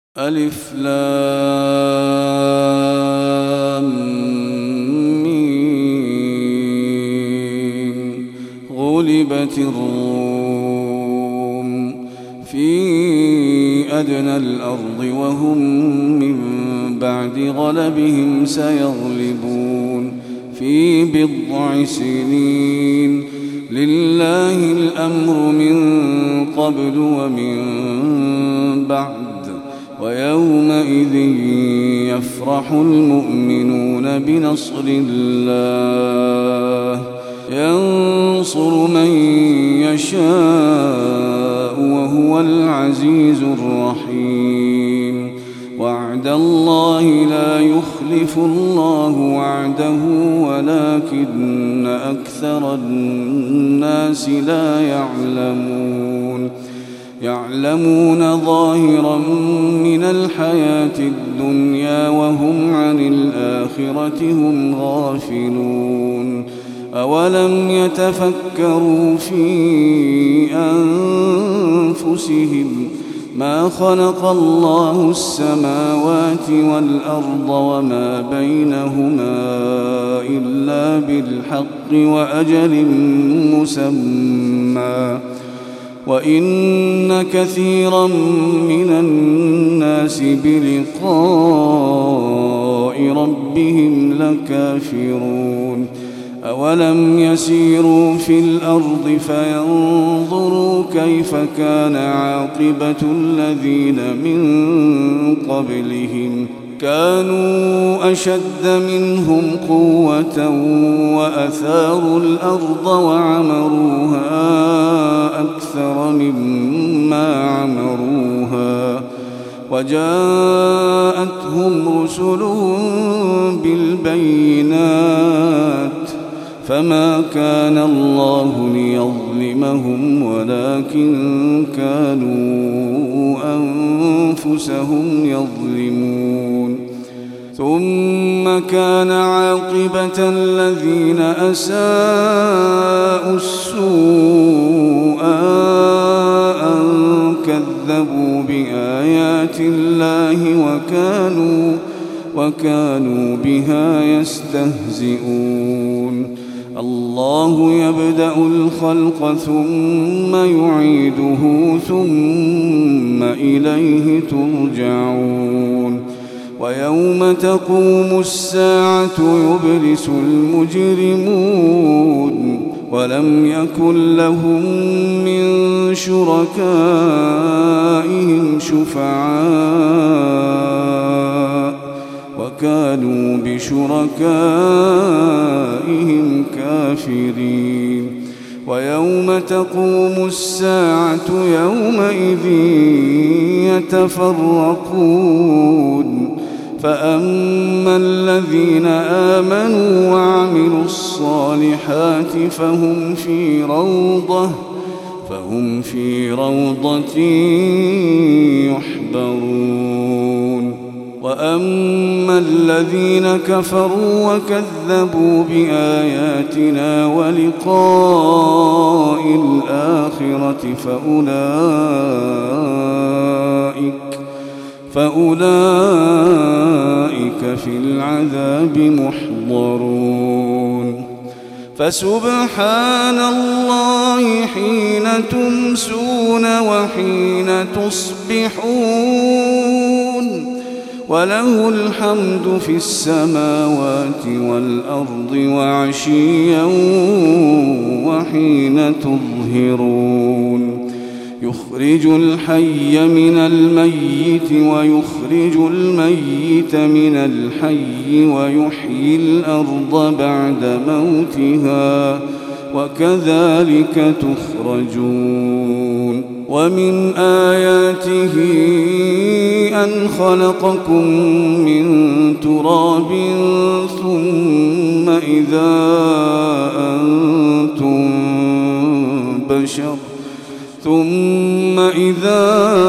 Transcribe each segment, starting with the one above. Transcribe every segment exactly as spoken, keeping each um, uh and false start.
ألف لام ميم. غلبت الروم في أدنى الأرض وهم من بعد غلبهم سيغلبون في بضع سنين. لله الأمر من قبل ومن بعد ويومئذ يفرح المؤمنون بنصر الله ينصر من يشاء وهو العزيز الرحيم. وعد الله لا يخلف الله وعده ولكن أكثر الناس لا يعلمون. يعلمون ظاهرا من الحياة الدنيا وهم عن الآخرة هم غافلون. أولم يتفكروا في أنفسهم ما خلق الله السماوات والأرض وما بينهما إلا بالحق وأجل مسمى وإن كثيرا من الناس بلقاء ربهم لكافرون. أولم يسيروا في الأرض فينظروا كيف كان عاقبة الذين من قبلهم كانوا أشد منهم قوة وأثاروا الأرض وعمروها أكثر مما عمروها وجاءتهم رسلهم بالبينات فما كان الله ليظلمهم ولكن كانوا أنفسهم يظلمون. ثم كان عاقبة الذين أساءوا السوء أن كذبوا بآيات الله وكانوا وكانوا بها يستهزئون. الله يبدأ الخلق ثم يعيده ثم إليه ترجعون. ويوم تقوم الساعة يبلس المجرمون ولم يكن لهم من شركائهم شفعاء وكانوا بشركائهم كافرين. ويوم تقوم الساعة يومئذ يتفرقون فأما الذين آمنوا وعملوا الصالحات فهم في روضة فهم في روضة يحبرون. وأما الذين كفروا وكذبوا بآياتنا ولقاء الآخرة فأولئك فأولئك في العذاب محضرون. فسبحان الله حين تمسون وحين تصبحون وله الحمد في السماوات والأرض وعشيا وحين تظهرون. يخرج الحي من الميت ويخرج الميت من الحي ويحيي الأرض بعد موتها وكذلك تخرجون. ومن آياته أن خلقكم من تراب ثم إذا أنتم بشر ثم إذا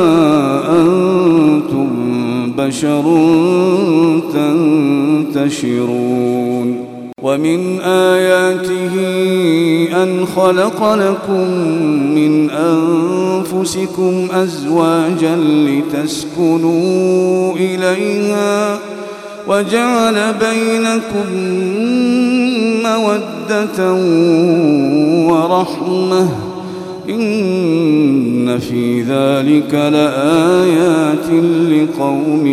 أنتم بشر تنتشرون. ومن آياته أن خلق لكم من أنفسكم أزواجا لتسكنوا إليها وجعل بينكم مودة ورحمة إن في ذلك لآيات لقوم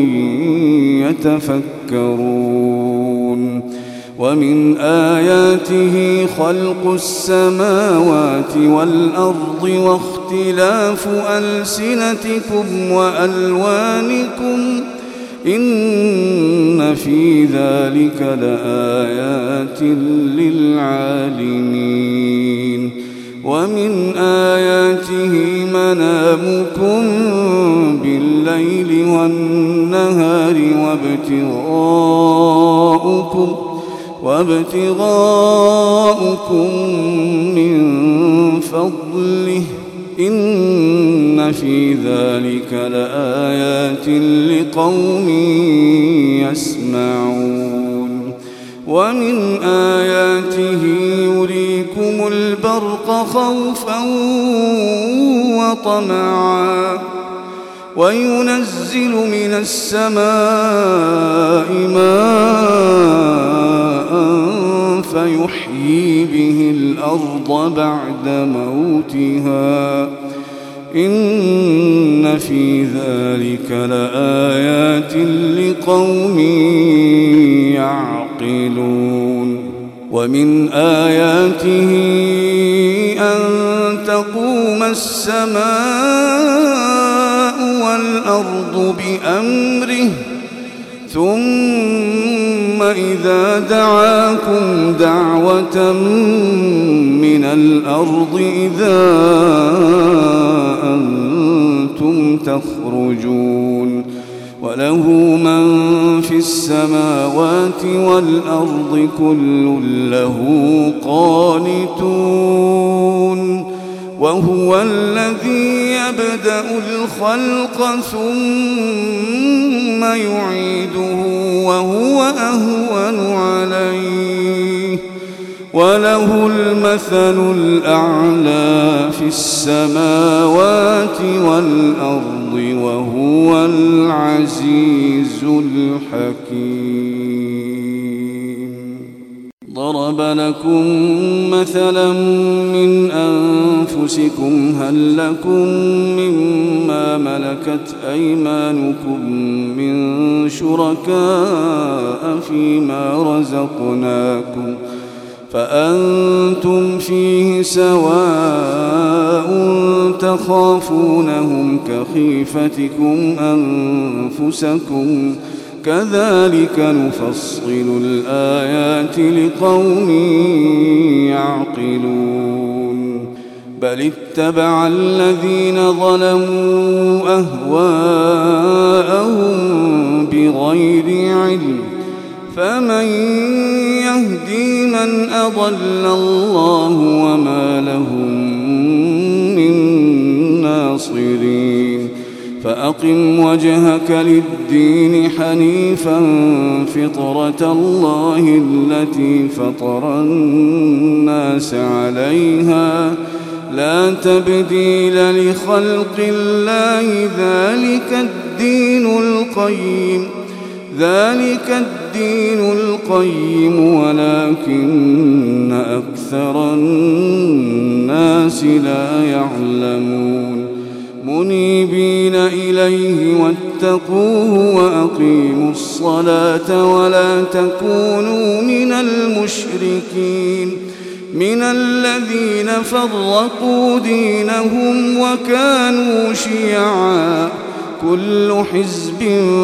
يتفكرون ومن آياته خلق السماوات والأرض واختلاف ألسنتكم وألوانكم إن في ذلك لآيات للعالمين ومن آياته منامكم بالليل والنهار وابتغاؤكم وابتغاؤكم من فضله إن في ذلك لآيات لقوم يسمعون ومن آياته يريكم البرق خوفا وطمعا وينزل من السماء ماء فيحيي به الأرض بعد موتها إن في ذلك لآيات لقوم يعقلون ومن آياته أن تقوم السماء والأرض بأمره ثم إذا دعاكم دعوة من الأرض إذا أنتم تخرجون وله من في السماوات والأرض كل له قانتون وهو الذي يبدأ الخلق ثم يعيده وهو أهون عليه وله المثل الأعلى في السماوات والأرض وهو العزيز الحكيم ضرب لكم مثلا من أنفسكم هل لكم مما ملكت أيمانكم من شركاء فيما رزقناكم فأنتم فيه سواء تخافونهم كخيفتكم أنفسكم كذلك نفصل الآيات لقوم يعقلون بل اتبع الذين ظلموا أهواءهم بغير علم فمن يهدي من أضل الله وما لهم من ناصرين فأقم وجهك للدين حنيفا فطرة الله التي فطر الناس عليها لا تبديل لخلق الله ذلك الدين القيم ذلك الدين القيم ولكن أكثر الناس لا يعلمون منيبين إليه واتقوه وأقيموا الصلاة ولا تكونوا من المشركين من الذين فرقوا دينهم وكانوا شيعا كل حزب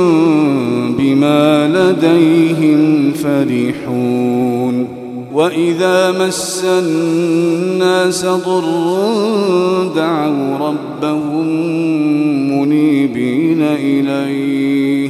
بما لديهم فرحون وإذا مس الناس ضر دعوا ربهم منيبين إليه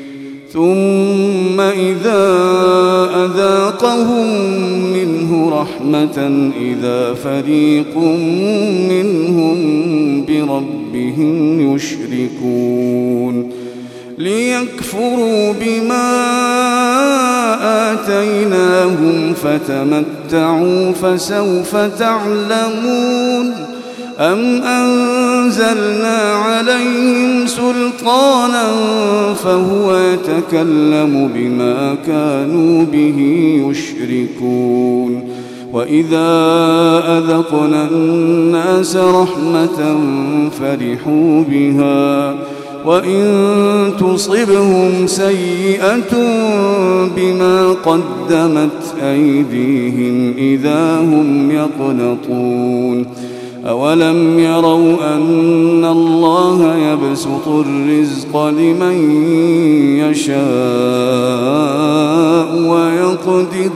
ثم إذا أذاقهم منه رحمة إذا فريق منهم بربهم يشركون ليكفروا بما آتيناهم فتمتعوا فسوف تعلمون أم أنزلنا عليهم سلطانا فهو يتكلم بما كانوا به يشركون وإذا أذقنا الناس رحمة فرحوا بها وإن تصبهم سيئة بما قدمت أيديهم إذا هم يقنطون أولم يروا أن الله يبسط الرزق لمن يشاء ويقدر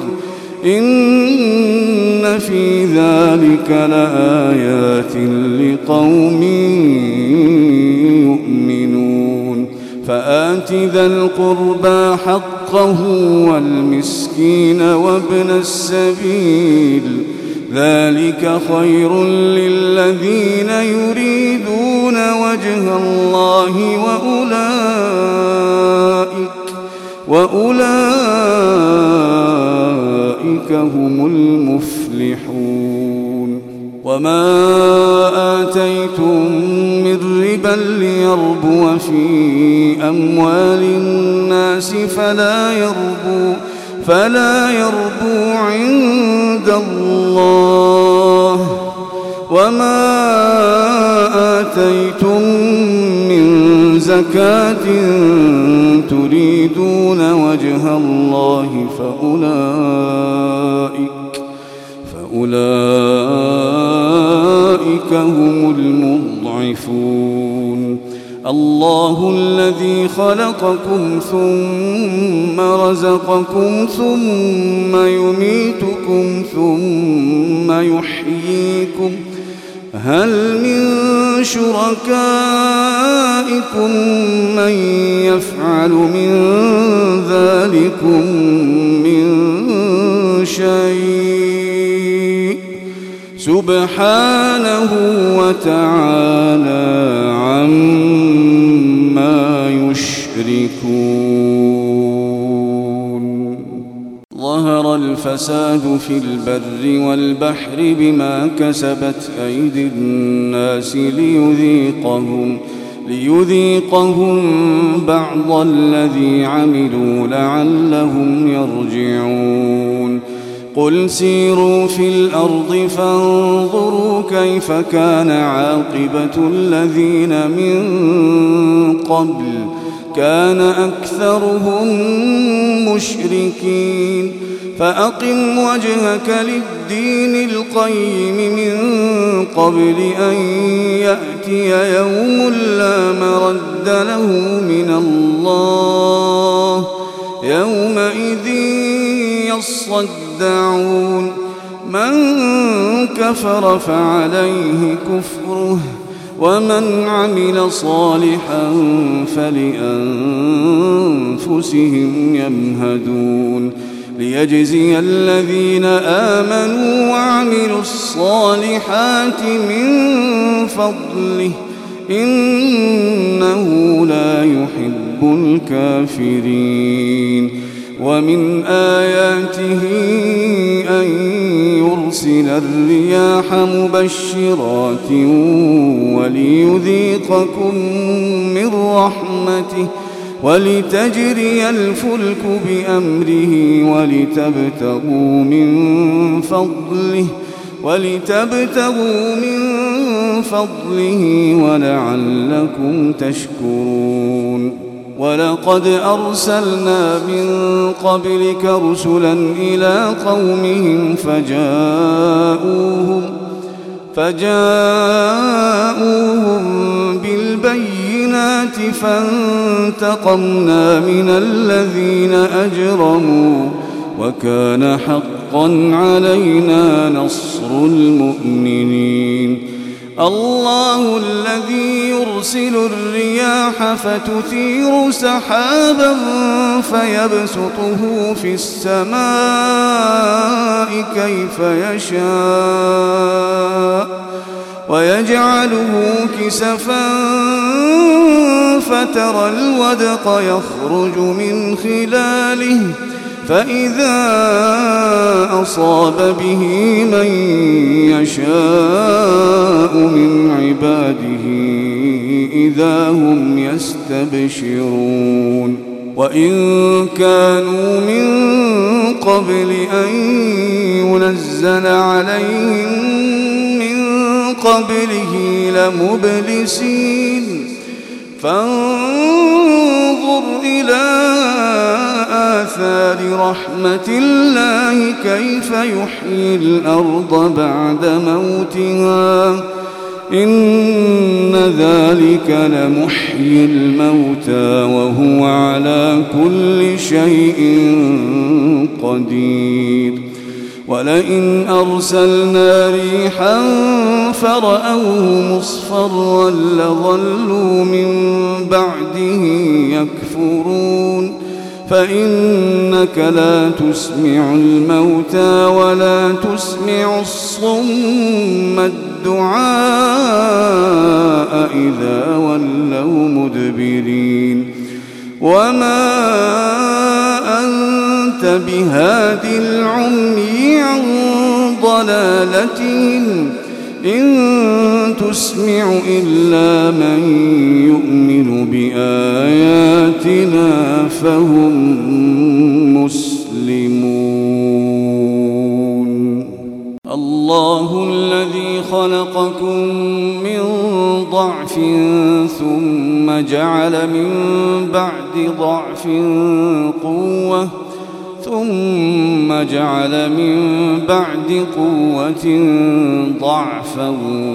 إن في ذلك لآيات لقوم يؤمنون فآت ذا القربى حقه والمسكين وابن السبيل ذلك خير للذين يريدون وجه الله وأولئك وأولئك هم المفلحون وما آتيتم من ربا ليربو في أموال الناس فلا يربو فلا يربو عند الله وما آتيتم من زكاة تريدون وجه الله فأولئك فأولئك هم المضعفون الله الذي خلقكم ثم رزقكم ثم يميتكم ثم يحييكم هل من شركائكم من يفعل من ذلكم من شيء سبحانه وتعالى عما يشركون ظهر الفساد في البر والبحر بما كسبت أيدي الناس ليذيقهم ليذيقهم بعض الذي عملوا لعلهم يرجعون قل سيروا في الأرض فانظروا كيف كان عاقبة الذين من قبل كان أكثرهم مشركين فأقم وجهك للدين القيم من قبل أن يأتي يوم لا مرد له من الله يومئذ يصدعون من كفر فعليه كفره ومن عمل صالحا فلأنفسهم يمهدون ليجزي الذين آمنوا وعملوا الصالحات من فضله إنه لا يحب الكافرين ومن آياته أن يرسل الرياح مبشرات وليذيقكم من رحمته ولتجري الفلك بأمره ولتبتغوا من فضله ولتبتغوا من فضله ولعلكم تشكرون ولقد أرسلنا من قبلك رسلا إلى قومهم فجاءوهم فجاءوهم بالبينات فانتقمنا من الذين أجرموا وكان حقا علينا نصر المؤمنين الله الذي يرسل الرياح فتثير سحابا فيبسطه في السماء كيف يشاء ويجعله كسفا فترى الودق يخرج من خلاله فإذا أصاب به من يشاء من عباده إذا هم يستبشرون وإن كانوا من قبل أن ينزل عليهم من قبله لمبلسين فانظر إلى آثار رحمة الله كيف يحيي الأرض بعد موتها إن ذلك لمحيي الموتى وهو على كل شيء قدير ولئن أرسلنا ريحا فرأوه مصفرا لظلوا من بعده يكفرون فإنك لا تسمع الموتى ولا تسمع الصم الدعاء إذا ولوا مدبرين وما أنت بهاد العمي عن ضلالتهم إن تسمع إلا من يؤمن بآياتنا فهم مسلمون الله الذي خلقكم من ضعف ثم جعل من بعد ضعف قوة ثم جعل من بعد قوة ضعفا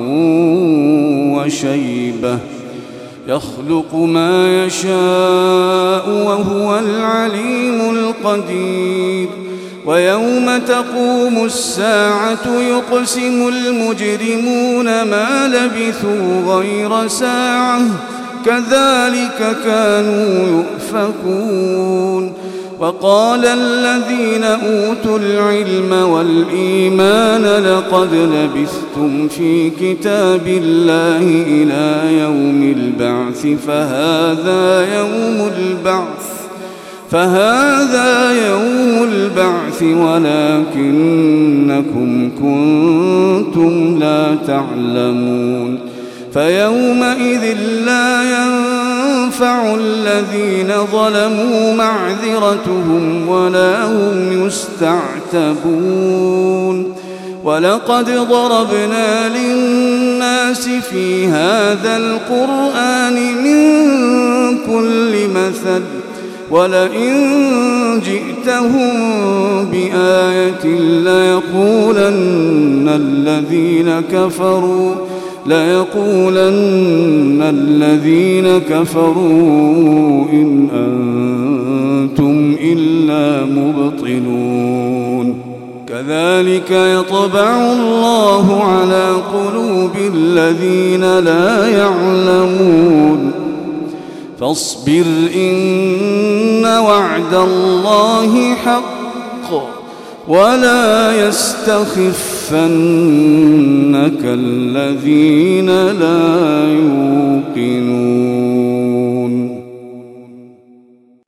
وشيبة يخلق ما يشاء وهو العليم القدير ويوم تقوم الساعة يقسم المجرمون ما لبثوا غير ساعة كذلك كانوا يؤفكون وقال الذين أوتوا العلم والإيمان لقد لبثتم في كتاب الله إلى يوم البعث فهذا يوم البعث فهذا يوم البعث ولكنكم كنتم لا تعلمون فيومئذ لا ينفع الذين ظلموا معذرتهم ولا هم يستعتبون ولقد ضربنا للناس في هذا القرآن من كل مثل ولئن جئتهم بآية ليقولن الذين كفروا ليقولن الذين كفروا إن أنتم إلا مبطلون كذلك يطبع الله على قلوب الذين لا يعلمون فاصبر إن وعد الله حق ولا يستخفنك الذين لا يؤمنون